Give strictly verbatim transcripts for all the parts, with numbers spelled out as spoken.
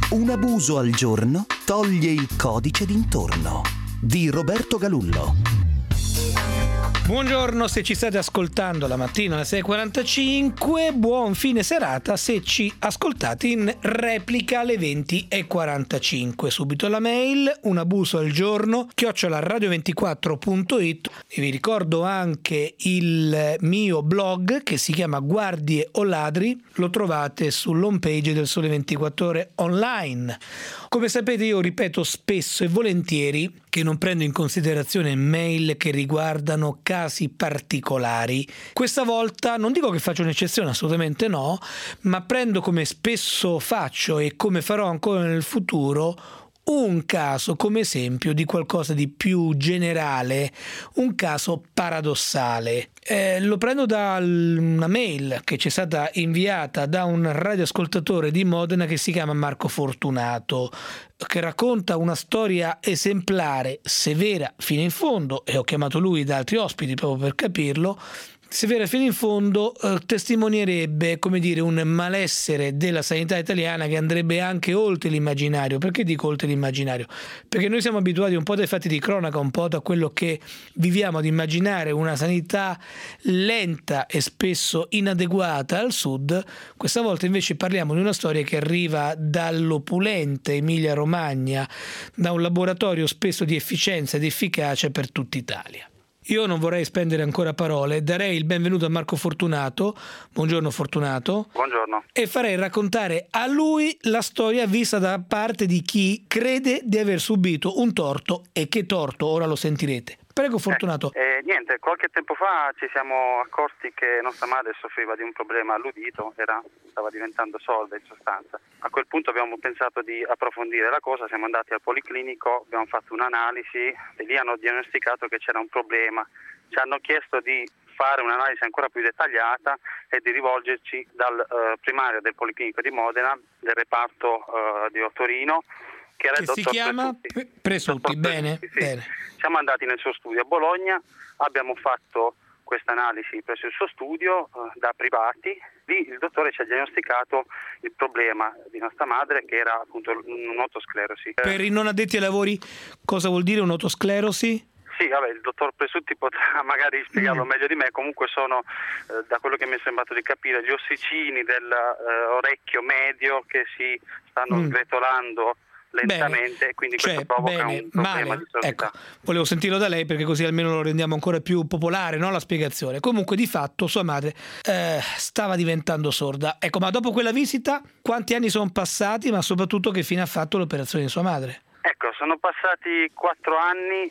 Un abuso al giorno toglie il codice d'intorno di Roberto Galullo. Buongiorno se ci state ascoltando la mattina alle sei e quarantacinque, buon fine serata se ci ascoltate in replica alle venti e quarantacinque. Subito la mail, un abuso al giorno, chiocciola radio ventiquattro punto it. E vi ricordo anche il mio blog che si chiama Guardie o Ladri, lo trovate sull'home page del Sole ventiquattro Ore online. Come sapete io ripeto spesso e volentieri che non prendo in considerazione mail che riguardano casi particolari. Questa volta non dico che faccio un'eccezione, assolutamente no, ma prendo, come spesso faccio e come farò ancora nel futuro, un caso come esempio di qualcosa di più generale, un caso paradossale. Eh, lo prendo da una mail che ci è stata inviata da un radioascoltatore di Modena che si chiama Marco Fortunato, che racconta una storia esemplare, severa fino in fondo, e ho chiamato lui da altri ospiti proprio per capirlo. Severa fino in fondo, eh, testimonierebbe, come dire, un malessere della sanità italiana che andrebbe anche oltre l'immaginario. Perché dico oltre l'immaginario? Perché noi siamo abituati un po' dai fatti di cronaca, un po' da quello che viviamo, ad immaginare una sanità lenta e spesso inadeguata al sud. Questa volta invece parliamo di una storia che arriva dall'opulente Emilia-Romagna, da un laboratorio spesso di efficienza ed efficacia per tutta Italia. Io non vorrei spendere ancora parole, darei il benvenuto a Marco Fortunato. Buongiorno Fortunato. Buongiorno. E farei raccontare a lui la storia vista da parte di chi crede di aver subito un torto. E che torto, ora lo sentirete. Prego Fortunato. Eh, eh, niente, qualche tempo fa ci siamo accorti che nostra madre soffriva di un problema all'udito, era, stava diventando sorda in sostanza. A quel punto abbiamo pensato di approfondire la cosa, siamo andati al policlinico, abbiamo fatto un'analisi e lì hanno diagnosticato che c'era un problema. Ci hanno chiesto di fare un'analisi ancora più dettagliata e di rivolgerci dal eh, primario del Policlinico di Modena, del reparto eh, di Torino, che era che il dottor si chiama Presutti. Presutti, bene, Presutti, sì. bene. Siamo andati nel suo studio a Bologna, abbiamo fatto questa analisi presso il suo studio eh, da privati. Lì il dottore ci ha diagnosticato il problema di nostra madre, che era appunto un'otosclerosi. Per i non addetti ai lavori, cosa vuol dire un'otosclerosi? Sì, vabbè, il dottor Presutti potrà magari spiegarlo mm. meglio di me. Comunque sono, eh, da quello che mi è sembrato di capire, gli ossicini dell'orecchio eh, medio che si stanno mm. sgretolando lentamente. Bene. Quindi questo cioè, provoca bene, un problema male. di sordità. Ecco, volevo sentirlo da lei perché così almeno lo rendiamo ancora più popolare, no? La spiegazione. Comunque di fatto sua madre eh, stava diventando sorda. Ecco, ma dopo quella visita quanti anni sono passati, ma soprattutto che fine ha fatto l'operazione di sua madre? Ecco, sono passati quattro anni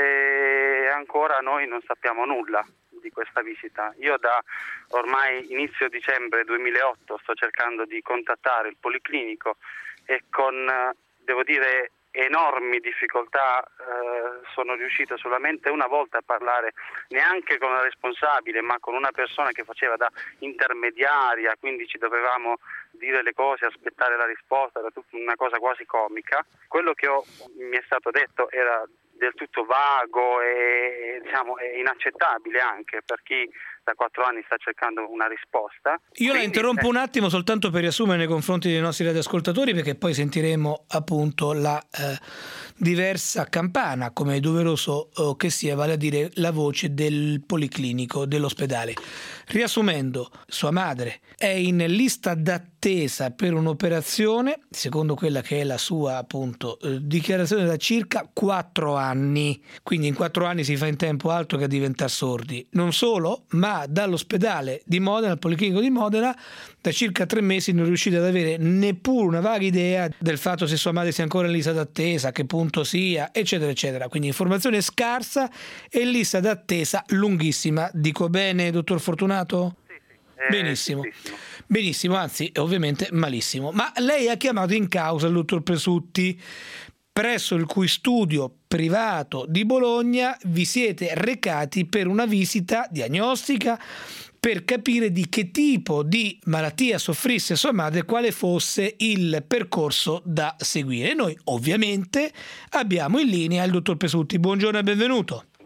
e ancora noi non sappiamo nulla di questa visita. Io da ormai inizio dicembre duemilaotto sto cercando di contattare il Policlinico e con, devo dire, enormi difficoltà eh, sono riuscito solamente una volta a parlare, neanche con una responsabile, ma con una persona che faceva da intermediaria, quindi ci dovevamo dire le cose, aspettare la risposta, era tutta una cosa quasi comica. Quello che ho, mi è stato detto era del tutto vago e diciamo è inaccettabile anche per chi da quattro anni sta cercando una risposta. Io Quindi, la interrompo eh... un attimo soltanto per riassumere nei confronti dei nostri radioascoltatori, perché poi sentiremo appunto la eh, diversa campana, come è doveroso eh, che sia, vale a dire la voce del policlinico, dell'ospedale. Riassumendo, sua madre è in lista d'attesa per un'operazione, secondo quella che è la sua appunto eh, dichiarazione, da circa quattro anni. Quindi in quattro anni si fa in tempo altro che a diventare sordi. Non solo, ma dall'ospedale di Modena, al Policlinico di Modena, da circa tre mesi non riuscite ad avere neppure una vaga idea del fatto se sua madre sia ancora in lista d'attesa, a che punto sia, eccetera, eccetera. Quindi informazione scarsa e lista d'attesa lunghissima. Dico bene, dottor Fortunato? Sì, sì. Eh, Benissimo. benissimo. Benissimo, anzi, ovviamente malissimo. Ma lei ha chiamato in causa il dottor Presutti, presso il cui studio privato di Bologna vi siete recati per una visita diagnostica per capire di che tipo di malattia soffrisse sua madre e quale fosse il percorso da seguire. Noi ovviamente abbiamo in linea il dottor Presutti. Buongiorno e benvenuto. Buongiorno.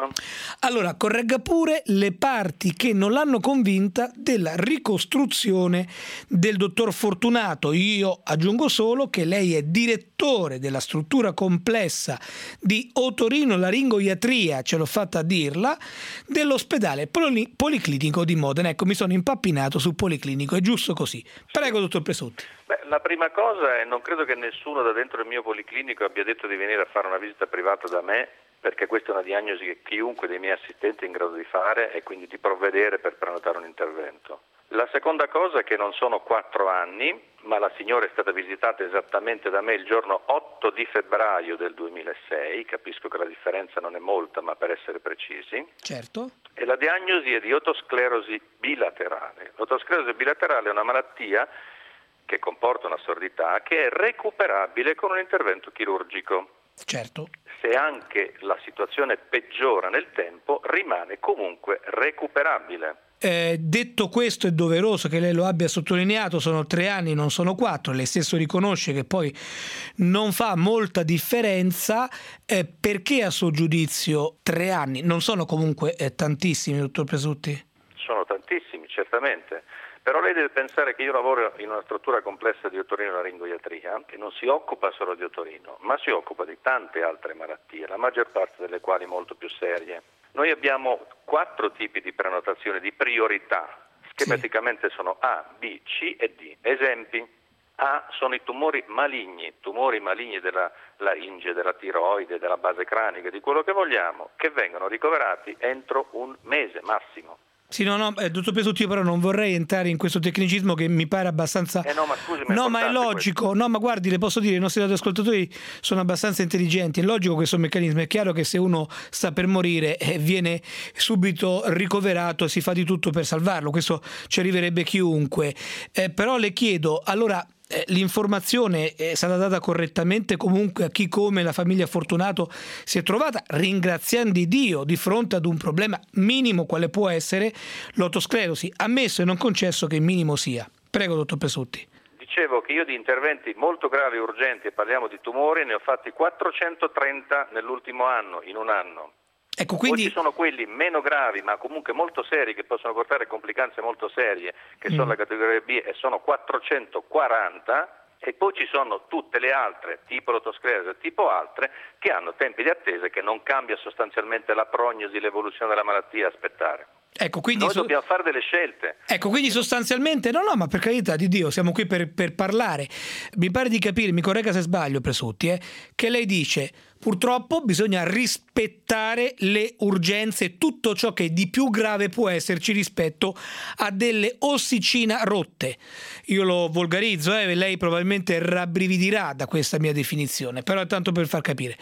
Buongiorno. Allora, corregga pure le parti che non l'hanno convinta della ricostruzione del dottor Fortunato. Io aggiungo solo che lei è direttore della struttura complessa di otorinolaringoiatria, ce l'ho fatta a dirla, dell'ospedale poli- policlinico di Modena. Ecco, mi sono impappinato sul policlinico, è giusto così. Prego, dottor Presutti. Beh, la prima cosa è, non credo che nessuno da dentro il mio policlinico abbia detto di venire a fare una visita privata da me, perché questa è una diagnosi che chiunque dei miei assistenti è in grado di fare e quindi di provvedere per prenotare un intervento. La seconda cosa è che non sono quattro anni, ma la signora è stata visitata esattamente da me il giorno otto di febbraio del duemilasei, capisco che la differenza non è molta, ma per essere precisi. Certo. E la diagnosi è di otosclerosi bilaterale. L'otosclerosi bilaterale è una malattia che comporta una sordità che è recuperabile con un intervento chirurgico. Certo. Se anche la situazione peggiora nel tempo, rimane comunque recuperabile. Eh, detto questo, è doveroso che lei lo abbia sottolineato, sono tre anni, non sono quattro, lei stesso riconosce che poi non fa molta differenza, eh, perché a suo giudizio tre anni non sono comunque eh, tantissimi, dottor Presutti? Sono tantissimi, certamente, però lei deve pensare che io lavoro in una struttura complessa di otorinolaringoiatria che non si occupa solo di otorino, ma si occupa di tante altre malattie, la maggior parte delle quali molto più serie. Noi abbiamo quattro tipi di prenotazione di priorità, schematicamente sì. Sono A, B, C e D. Esempi: A sono i tumori maligni, tumori maligni della laringe, della tiroide, della base cranica, di quello che vogliamo, che vengono ricoverati entro un mese massimo. Sì, no, no, eh, dottor Presutti, io però non vorrei entrare in questo tecnicismo che mi pare abbastanza... Eh no, ma scusi, ma no, ma è logico. Questo. No, ma guardi, le posso dire, i nostri ascoltatori sono abbastanza intelligenti. È logico questo meccanismo. È chiaro che se uno sta per morire eh, viene subito ricoverato, si fa di tutto per salvarlo. Questo ci arriverebbe chiunque. Eh, però le chiedo, allora... l'informazione è stata data correttamente comunque a chi come la famiglia Fortunato si è trovata, ringraziando Dio, di fronte ad un problema minimo quale può essere l'otosclerosi, ammesso e non concesso che il minimo sia. Prego, dottor Presutti. Dicevo che io di interventi molto gravi e urgenti, e parliamo di tumori, ne ho fatti quattrocentotrenta nell'ultimo anno, in un anno. Ecco, quindi... Poi ci sono quelli meno gravi ma comunque molto seri, che possono portare complicanze molto serie, che sono mm. la categoria B, e sono quattrocentoquaranta, e poi ci sono tutte le altre, tipo l'otosclerosi, tipo altre, che hanno tempi di attesa che non cambia sostanzialmente la prognosi, l'evoluzione della malattia, aspettare. Ecco, quindi noi so... dobbiamo fare delle scelte. Ecco, quindi sostanzialmente, no, no, ma per carità di Dio, siamo qui per, per parlare. Mi pare di capire, mi corregga se sbaglio, Presutti, eh, che lei dice purtroppo bisogna rispettare le urgenze, tutto ciò che di più grave può esserci rispetto a delle ossicina rotte. Io lo volgarizzo, eh, lei probabilmente rabbrividirà da questa mia definizione, però tanto per far capire.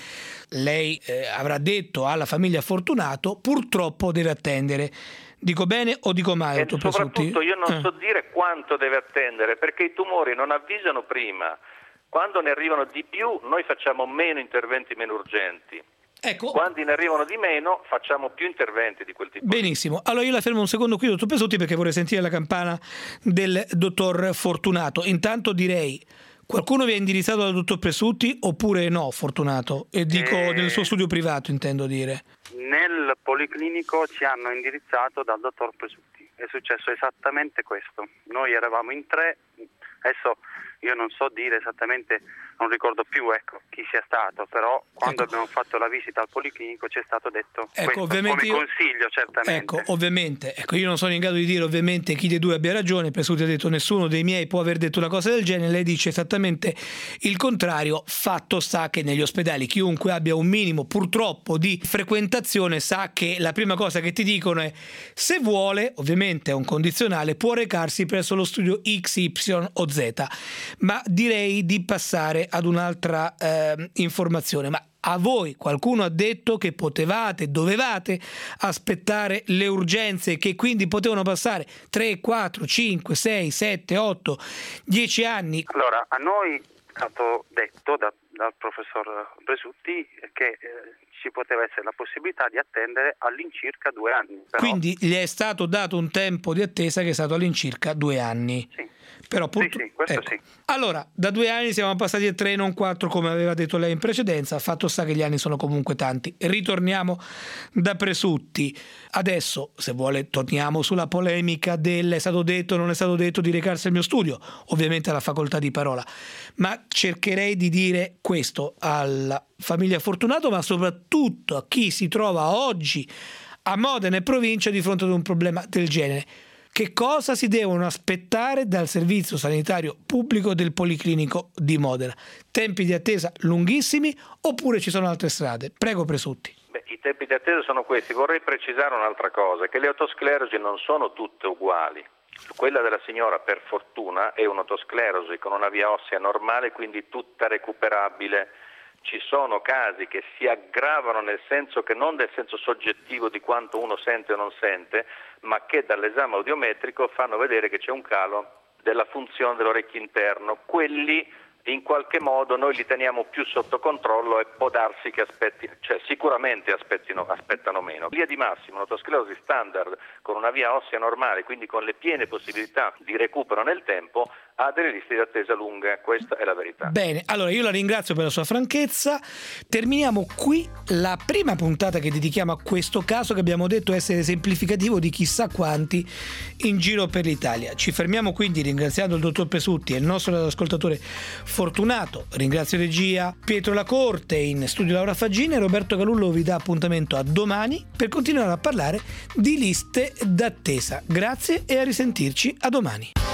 Lei eh, avrà detto alla famiglia Fortunato purtroppo deve attendere. Dico bene o dico male? E soprattutto io non eh. so dire quanto deve attendere, perché i tumori non avvisano prima. Quando ne arrivano di più noi facciamo meno interventi meno urgenti. Ecco. Quando ne arrivano di meno facciamo più interventi di quel tipo. Benissimo, allora io la fermo un secondo qui, dottor Presutti, perché vorrei sentire la campana del dottor Fortunato. Intanto direi, qualcuno vi ha indirizzato dal dottor Presutti oppure no, Fortunato? E dico eh... nel suo studio privato, intendo dire. Nel policlinico ci hanno indirizzato dal dottor Presutti. È successo esattamente questo. Noi eravamo in tre, adesso io non so dire esattamente, non ricordo più ecco chi sia stato, però quando ecco. abbiamo fatto la visita al policlinico ci è stato detto ecco, questo, come io, consiglio certamente. Ecco, ovviamente, ecco, io non sono in grado di dire ovviamente chi dei due abbia ragione, Presutti ha detto nessuno dei miei può aver detto una cosa del genere, lei dice esattamente il contrario. Fatto sta che negli ospedali chiunque abbia un minimo purtroppo di frequentazione sa che la prima cosa che ti dicono è se vuole, ovviamente è un condizionale, può recarsi presso lo studio X Y o Z. Ma direi di passare ad un'altra eh, informazione. Ma a voi qualcuno ha detto che potevate, dovevate aspettare le urgenze, che quindi potevano passare tre, quattro, cinque, sei, sette, otto, dieci anni? Allora, a noi è stato detto da, dal professor Presutti che eh, ci poteva essere la possibilità di attendere all'incirca due anni. Però... Quindi gli è stato dato un tempo di attesa che è stato all'incirca due anni. Sì. Però purtro- sì, sì, questo ecco. sì. Allora, da due anni siamo passati a tre, non quattro, come aveva detto lei in precedenza. Fatto sta che gli anni sono comunque tanti. Ritorniamo da Presutti. Adesso, se vuole, torniamo sulla polemica del è stato detto o non è stato detto di recarsi al mio studio. Ovviamente alla facoltà di parola. Ma cercherei di dire questo alla famiglia Fortunato, ma soprattutto a chi si trova oggi a Modena e provincia di fronte ad un problema del genere. Che cosa si devono aspettare dal servizio sanitario pubblico del Policlinico di Modena? Tempi di attesa lunghissimi oppure ci sono altre strade? Prego, Presutti. Beh, i tempi di attesa sono questi. Vorrei precisare un'altra cosa, che le autosclerosi non sono tutte uguali. Quella della signora, per fortuna, è un'autosclerosi con una via ossea normale, quindi tutta recuperabile. Ci sono casi che si aggravano nel senso che non nel senso soggettivo di quanto uno sente o non sente, ma che dall'esame audiometrico fanno vedere che c'è un calo della funzione dell'orecchio interno. Quelli in qualche modo noi li teniamo più sotto controllo e può darsi che aspetti, cioè sicuramente aspettino, aspettano meno. Via di massimo, un'autosclerosi standard con una via ossea normale, quindi con le piene possibilità di recupero nel tempo, ha delle liste di attesa lunghe, questa è la verità. Bene, allora io la ringrazio per la sua franchezza. Terminiamo qui la prima puntata che dedichiamo a questo caso che abbiamo detto essere esemplificativo di chissà quanti in giro per l'Italia. Ci fermiamo quindi ringraziando il dottor Presutti e il nostro ascoltatore Fortunato. Ringrazio regia Pietro Lacorte, in studio Laura Faggini, e Roberto Galullo vi dà appuntamento a domani per continuare a parlare di liste d'attesa. Grazie e a risentirci a domani.